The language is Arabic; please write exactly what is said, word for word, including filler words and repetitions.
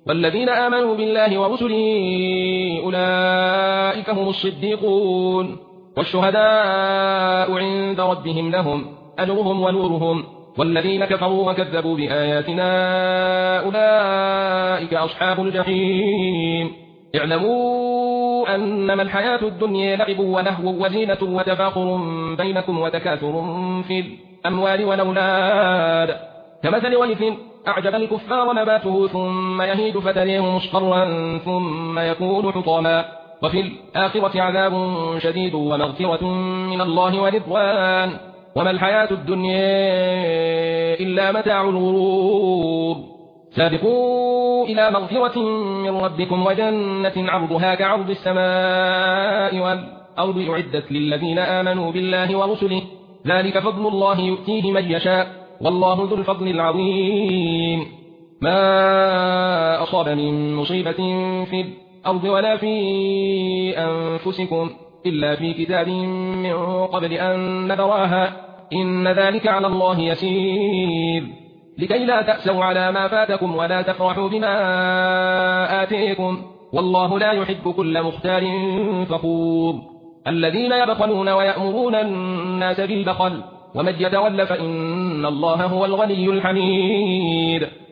والذين آمنوا بالله ورسله أولئك هم الصديقون والشهداء عند ربهم لهم أجرهم ونورهم والذين كفروا وكذبوا بآياتنا أولئك أصحاب الجحيم اعلموا أنما الحياة الدنيا لعب ولهو وزينة وتفاخر بينكم وتكاثر في الأموال والأولاد كمثل غيث أعجب الكفار نباته ثم يهيج فتريه مصفرا ثم يكون حطاما وفي الآخرة عذاب شديد ومغفرة من الله ورضوان وما الحياة الدنيا إلا متاع الغرور سابقوا إلى مغفرة من ربكم وجنة عرضها كعرض السماء والأرض أعدت للذين آمنوا بالله ورسله ذلك فضل الله يؤتيه من يشاء والله ذو الفضل العظيم ما أصاب من مصيبة في الأرض ولا في أنفسكم إلا في كتاب من قبل أن نبراها إن ذلك على الله يسير لكي لا تأسوا على ما فاتكم ولا تفرحوا بما آتيكم والله لا يحب كل مختال فخور الذين يبخلون ويأمرون الناس بالبخل ومن يتول فإن الله هو الغني الحميد